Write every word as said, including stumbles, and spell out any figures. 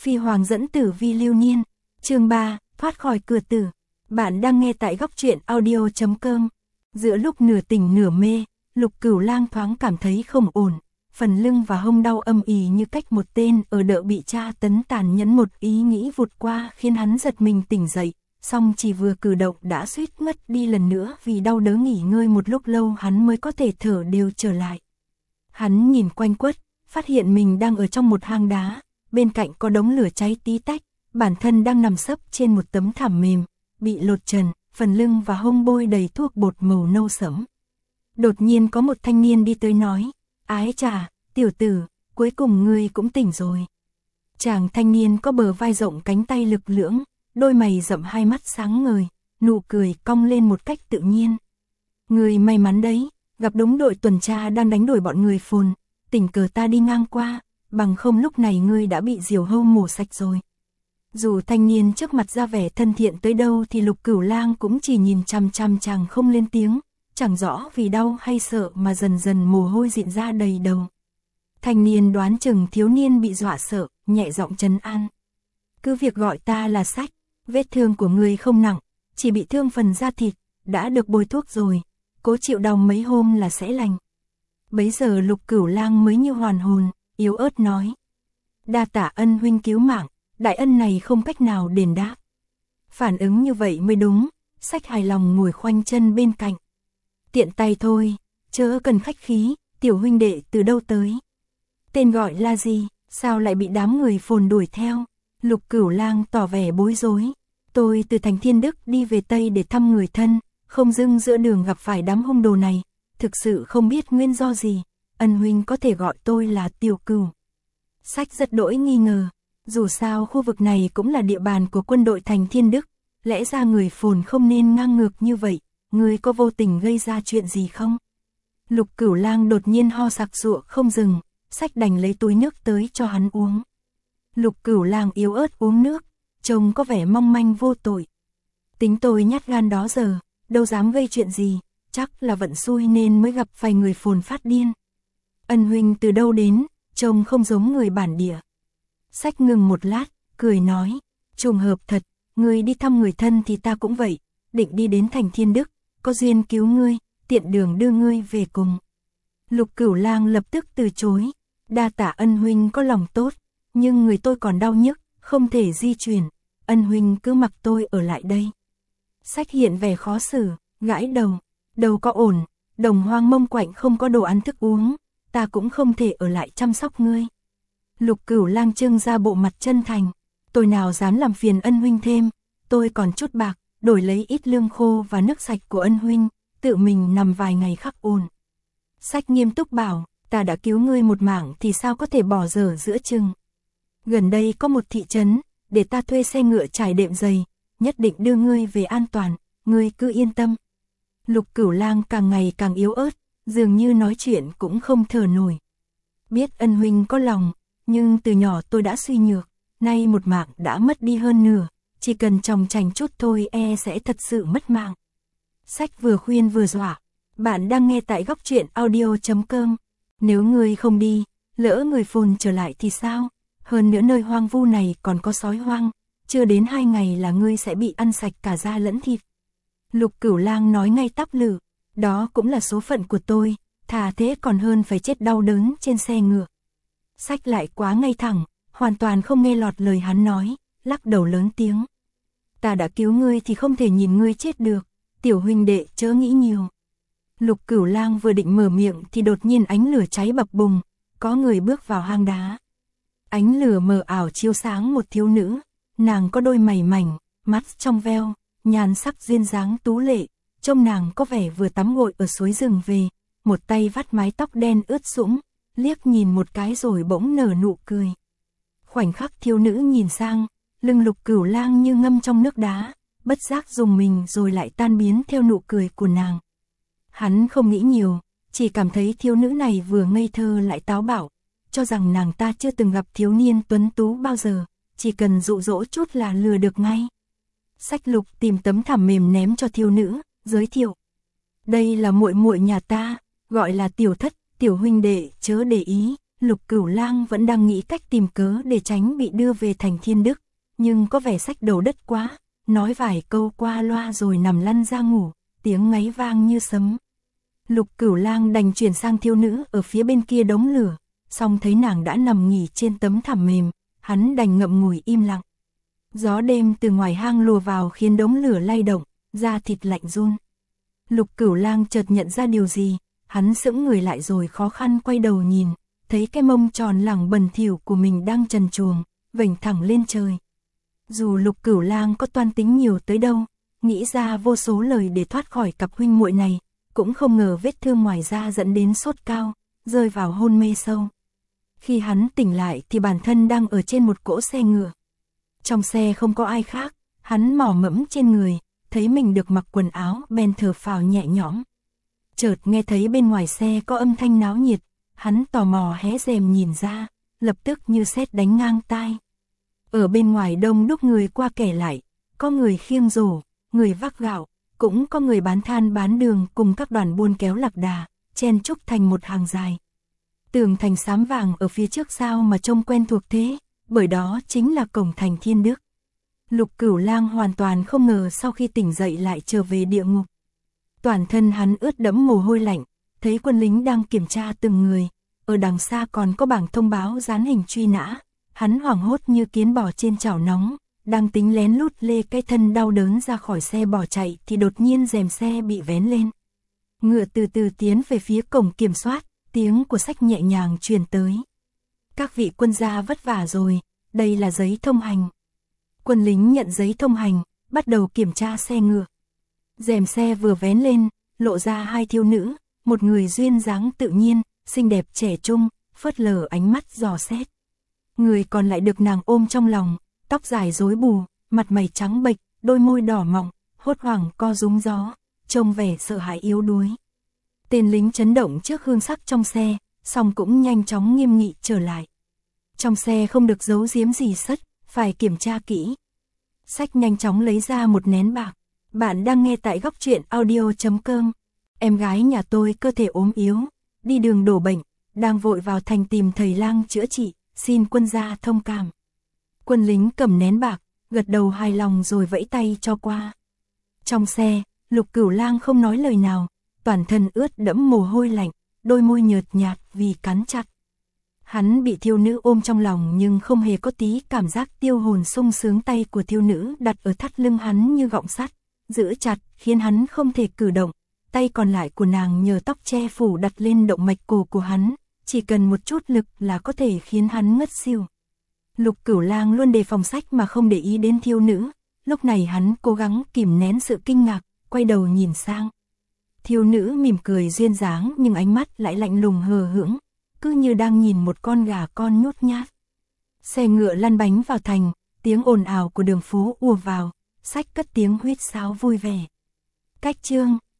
Phi hoàng dẫn tử vi lưu niên, chương ba, thoát khỏi cửa tử. Bạn đang nghe tại góc truyện audio chấm com. Giữa lúc nửa tỉnh nửa mê, Lục Cửu Lang thoáng cảm thấy không ổn, phần lưng và hông đau âm ỉ như cách một tên ở đợ bị tra tấn tàn nhẫn, một ý nghĩ vụt qua khiến hắn giật mình tỉnh dậy, song chỉ vừa cử động đã suýt ngất đi lần nữa vì đau đớn. Nghỉ ngơi một lúc lâu hắn mới có thể thở đều trở lại. Hắn nhìn quanh quất, phát hiện mình đang ở trong một hang đá, bên cạnh có đống lửa cháy tí tách, bản thân đang nằm sấp trên một tấm thảm mềm, bị lột trần, phần lưng và hông bôi đầy thuốc bột màu nâu sẫm. Đột nhiên có một thanh niên đi tới nói, ái chà, tiểu tử, cuối cùng ngươi cũng tỉnh rồi. Chàng thanh niên có bờ vai rộng, cánh tay lực lưỡng, đôi mày rậm, hai mắt sáng ngời, nụ cười cong lên một cách tự nhiên. Ngươi may mắn đấy, gặp đúng đội tuần tra đang đánh đuổi bọn người phồn, tình cờ ta đi ngang qua, bằng không lúc này ngươi đã bị diều hâu mổ sạch rồi. Dù thanh niên trước mặt ra vẻ thân thiện tới đâu thì Lục Cửu Lang cũng chỉ nhìn chằm chằm chàng không lên tiếng, chẳng rõ vì đau hay sợ mà dần dần mồ hôi dịn ra đầy đầu. Thanh niên đoán chừng thiếu niên bị dọa sợ, nhẹ giọng trấn an. Cứ việc gọi ta là Sách, vết thương của ngươi không nặng, chỉ bị thương phần da thịt, đã được bôi thuốc rồi, cố chịu đau mấy hôm là sẽ lành. Bấy giờ Lục Cửu Lang mới như hoàn hồn, yếu ớt nói. Đa tạ ân huynh cứu mạng, đại ân này không cách nào đền đáp. Phản ứng như vậy mới đúng, Sách hài lòng ngồi khoanh chân bên cạnh. Tiện tay thôi, chớ cần khách khí, tiểu huynh đệ từ đâu tới? Tên gọi là gì, sao lại bị đám người phồn đuổi theo? Lục Cửu Lang tỏ vẻ bối rối. Tôi từ thành Thiên Đức đi về Tây để thăm người thân, không dưng giữa đường gặp phải đám hung đồ này, thực sự không biết nguyên do gì, ân huynh có thể gọi tôi là Tiểu Cửu. Sách rất đỗi nghi ngờ, dù sao khu vực này cũng là địa bàn của quân đội thành Thiên Đức, lẽ ra người phồn không nên ngang ngược như vậy, ngươi có vô tình gây ra chuyện gì không? Lục Cửu Lang đột nhiên ho sặc sụa không dừng, Sách đành lấy túi nước tới cho hắn uống. Lục Cửu Lang yếu ớt uống nước, trông có vẻ mong manh vô tội. Tính tôi nhát gan đó giờ, đâu dám gây chuyện gì, chắc là vận xui nên mới gặp phải người phồn phát điên. Ân huynh từ đâu đến, trông không giống người bản địa. Sách ngừng một lát, cười nói, trùng hợp thật, ngươi đi thăm người thân thì ta cũng vậy, định đi đến thành Thiên Đức, có duyên cứu ngươi, tiện đường đưa ngươi về cùng. Lục Cửu Lang lập tức từ chối, đa tạ ân huynh có lòng tốt, nhưng người tôi còn đau nhức, không thể di chuyển, ân huynh cứ mặc tôi ở lại đây. Sách hiện vẻ khó xử, gãi đầu, đầu có ổn, đồng hoang mông quạnh không có đồ ăn thức uống, ta cũng không thể ở lại chăm sóc ngươi. Lục Cửu Lang trưng ra bộ mặt chân thành, tôi nào dám làm phiền ân huynh thêm, tôi còn chút bạc, đổi lấy ít lương khô và nước sạch của ân huynh, tự mình nằm vài ngày khắc ổn. Sách nghiêm túc bảo, ta đã cứu ngươi một mạng thì sao có thể bỏ dở giữa chừng. Gần đây có một thị trấn, để ta thuê xe ngựa trải đệm dày, nhất định đưa ngươi về an toàn, ngươi cứ yên tâm. Lục Cửu Lang càng ngày càng yếu ớt, dường như nói chuyện cũng không thở nổi. Biết ân huynh có lòng, nhưng từ nhỏ tôi đã suy nhược, nay một mạng đã mất đi hơn nửa, chỉ cần chòng chành chút thôi e sẽ thật sự mất mạng. Sách vừa khuyên vừa dọa. Bạn đang nghe tại góc truyện audio chấm com. Nếu ngươi không đi, lỡ người phồn trở lại thì sao? Hơn nữa nơi hoang vu này còn có sói hoang, chưa đến hai ngày là ngươi sẽ bị ăn sạch cả da lẫn thịt. Lục Cửu Lang nói ngay tắp lử, đó cũng là số phận của tôi, thà thế còn hơn phải chết đau đớn trên xe ngựa. Sách lại quá ngay thẳng, hoàn toàn không nghe lọt lời hắn nói, lắc đầu lớn tiếng. Ta đã cứu ngươi thì không thể nhìn ngươi chết được, tiểu huynh đệ chớ nghĩ nhiều. Lục Cửu Lang vừa định mở miệng thì đột nhiên ánh lửa cháy bập bùng, có người bước vào hang đá. Ánh lửa mờ ảo chiếu sáng một thiếu nữ, nàng có đôi mày mảnh, mắt trong veo, nhan sắc duyên dáng tú lệ, trông nàng có vẻ vừa tắm gội ở suối rừng về, một tay vắt mái tóc đen ướt sũng, liếc nhìn một cái rồi bỗng nở nụ cười. Khoảnh khắc thiếu nữ nhìn sang, lưng Lục Cửu Lang như ngâm trong nước đá, bất giác dùng mình rồi lại tan biến theo nụ cười của nàng. Hắn không nghĩ nhiều, chỉ cảm thấy thiếu nữ này vừa ngây thơ lại táo bạo, cho rằng nàng ta chưa từng gặp thiếu niên tuấn tú bao giờ, chỉ cần dụ dỗ chút là lừa được ngay. Sách Lục tìm tấm thảm mềm ném cho thiếu nữ, giới thiệu. Đây là muội muội nhà ta, gọi là Tiểu Thất, tiểu huynh đệ chớ để ý, Lục Cửu Lang vẫn đang nghĩ cách tìm cớ để tránh bị đưa về thành Thiên Đức, nhưng có vẻ sách đầu đất quá, nói vài câu qua loa rồi nằm lăn ra ngủ, tiếng ngáy vang như sấm. Lục Cửu Lang đành chuyển sang Thiêu Nữ ở phía bên kia đống lửa, xong thấy nàng đã nằm nghỉ trên tấm thảm mềm, hắn đành ngậm ngùi im lặng. Gió đêm từ ngoài hang lùa vào khiến đống lửa lay động, da thịt lạnh run. Lục Cửu Lang chợt nhận ra điều gì, hắn sững người lại rồi khó khăn quay đầu nhìn, thấy cái mông tròn lẳng bẩn thỉu của mình đang trần truồng, vểnh thẳng lên trời. Dù Lục Cửu Lang có toan tính nhiều tới đâu, nghĩ ra vô số lời để thoát khỏi cặp huynh muội này, cũng không ngờ vết thương ngoài da dẫn đến sốt cao, rơi vào hôn mê sâu. Khi hắn tỉnh lại thì bản thân đang ở trên một cỗ xe ngựa. Trong xe không có ai khác, hắn mò mẫm trên người, thấy mình được mặc quần áo bèn thở phào nhẹ nhõm. Chợt nghe thấy bên ngoài xe có âm thanh náo nhiệt, hắn tò mò hé rèm nhìn ra, lập tức như sét đánh ngang tai. Ở bên ngoài đông đúc người qua kẻ lại, có người khiêng rổ, người vác gạo, cũng có người bán than bán đường cùng các đoàn buôn kéo lạc đà, chen chúc thành một hàng dài. Tường thành xám vàng ở phía trước sao mà trông quen thuộc thế, bởi đó chính là cổng thành Thiên Đức. Lục Cửu Lang hoàn toàn không ngờ sau khi tỉnh dậy lại trở về địa ngục. Toàn thân hắn ướt đẫm mồ hôi lạnh, thấy quân lính đang kiểm tra từng người, ở đằng xa còn có bảng thông báo dán hình truy nã, hắn hoảng hốt như kiến bò trên chảo nóng, đang tính lén lút lê cái thân đau đớn ra khỏi xe bỏ chạy thì đột nhiên rèm xe bị vén lên. Ngựa từ từ tiến về phía cổng kiểm soát, tiếng của sách nhẹ nhàng truyền tới. Các vị quân gia vất vả rồi, đây là giấy thông hành. Quân lính nhận giấy thông hành, bắt đầu kiểm tra xe ngựa. Rèm xe vừa vén lên, lộ ra hai thiếu nữ, một người duyên dáng tự nhiên, xinh đẹp trẻ trung, phớt lờ ánh mắt dò xét. Người còn lại được nàng ôm trong lòng, tóc dài rối bù, mặt mày trắng bệch, đôi môi đỏ mọng, hốt hoảng co rúm gió, trông vẻ sợ hãi yếu đuối. Tên lính chấn động trước hương sắc trong xe, song cũng nhanh chóng nghiêm nghị trở lại. Trong xe không được giấu giếm gì sất, phải kiểm tra kỹ. Sách nhanh chóng lấy ra một nén bạc. Bạn đang nghe tại góc truyện audio chấm com. Em gái nhà tôi cơ thể ốm yếu, đi đường đổ bệnh, đang vội vào thành tìm thầy lang chữa trị, xin quân gia thông cảm. Quân lính cầm nén bạc, gật đầu hài lòng rồi vẫy tay cho qua. Trong xe, Lục Cửu Lang không nói lời nào, toàn thân ướt đẫm mồ hôi lạnh, đôi môi nhợt nhạt vì cắn chặt. Hắn bị thiêu nữ ôm trong lòng nhưng không hề có tí cảm giác tiêu hồn sung sướng, tay của thiêu nữ đặt ở thắt lưng hắn như gọng sắt, giữ chặt khiến hắn không thể cử động, tay còn lại của nàng nhờ tóc che phủ đặt lên động mạch cổ của hắn, chỉ cần một chút lực là có thể khiến hắn ngất xỉu. Lục Cửu Lang luôn đề phòng sách mà không để ý đến thiêu nữ, lúc này hắn cố gắng kìm nén sự kinh ngạc, quay đầu nhìn sang. Thiêu nữ mỉm cười duyên dáng nhưng ánh mắt lại lạnh lùng hờ hững, cứ như đang nhìn một con gà con nhút nhát. Xe ngựa lăn bánh vào thành, tiếng ồn ào của đường phố ùa vào, sách cất tiếng huýt sáo vui vẻ. Cách chương